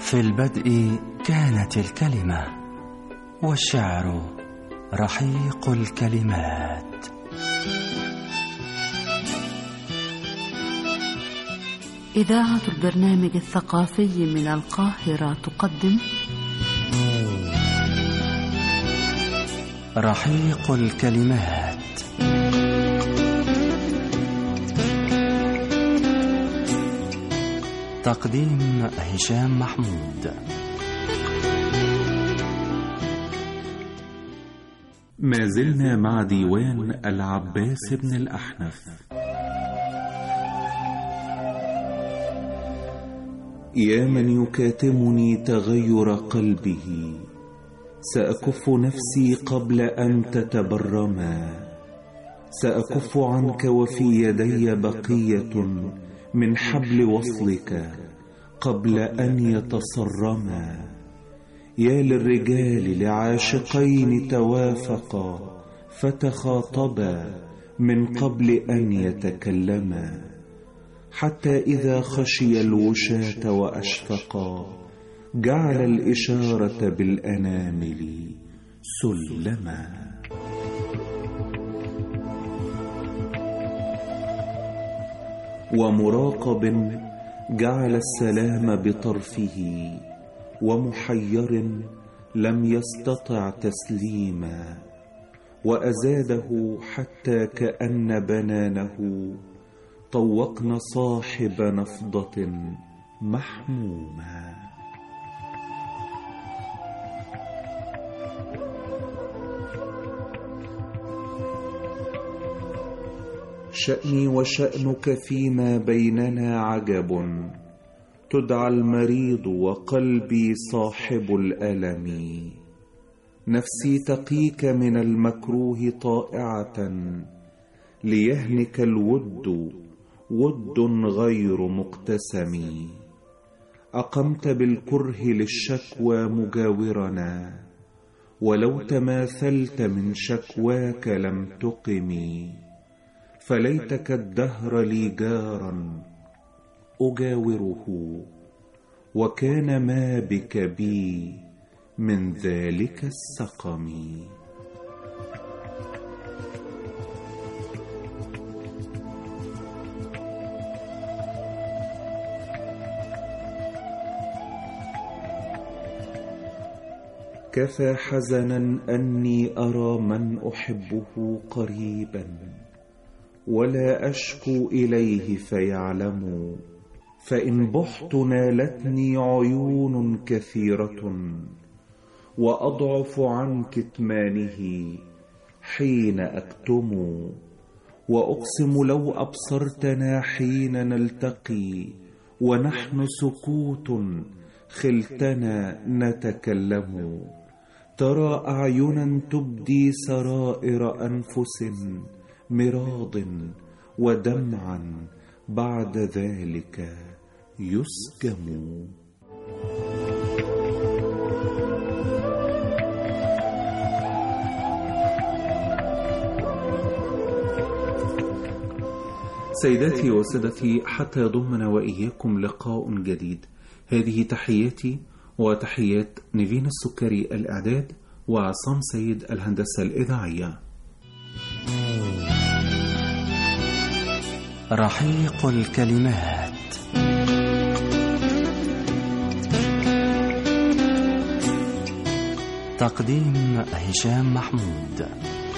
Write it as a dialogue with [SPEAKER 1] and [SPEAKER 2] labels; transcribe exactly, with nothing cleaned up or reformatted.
[SPEAKER 1] في البدء كانت الكلمة، والشعر رحيق الكلمات.
[SPEAKER 2] إذاعة البرنامج الثقافي من القاهرة تقدم
[SPEAKER 1] رحيق الكلمات. تقديم هشام محمود.
[SPEAKER 3] ما زلنا مع ديوان العباس بن الأحنف. يا من يكاتمني تغير قلبه، سأكف نفسي قبل أن تتبرما. سأكف عنك وفي يدي بقية من حبل وصلك قبل أن يتصرما. يا للرجال لعاشقين توافقا فتخاطبا من قبل أن يتكلما، حتى إذا خشي الوشاة وأشفقا جعل الإشارة بالأنامل سلما. ومراقب جعل السلام بطرفه، ومحير لم يستطع تسليما. وأزاده حتى كأن بنانه طوقن صاحب نفضة محمومة. شأني وشأنك فيما بيننا عجب، تدعى المريض وقلبي صاحب الألم. نفسي تقيك من المكروه طائعة، ليهنك الود ود غير مقتسم. أقمت بالكره للشكوى مجاورنا، ولو تماثلت من شكواك لم تقمي. فليتك الدهر لي جارا أجاوره، وكان ما بك بي من ذلك السقم. كفى حزنا أني أرى من أحبه قريبا، ولا أشكو إليه فيعلم. فإن بحت نالتني عيون كثيرة، وأضعف عن كتمانه حين أكتم. وأقسم لو أبصرتنا حين نلتقي، ونحن سكوت خلتنا نتكلم. ترى أعينا تبدي سرائر أنفس مراض، ودمعا بعد ذلك يسكم. سيداتي وسادتي، حتى يضمنا وإياكم لقاء جديد. هذه تحياتي وتحيات نيفين السكري الإعداد، وعصام سيد الهندسة الإذاعية.
[SPEAKER 1] رحيق الكلمات. تقديم هشام محمود.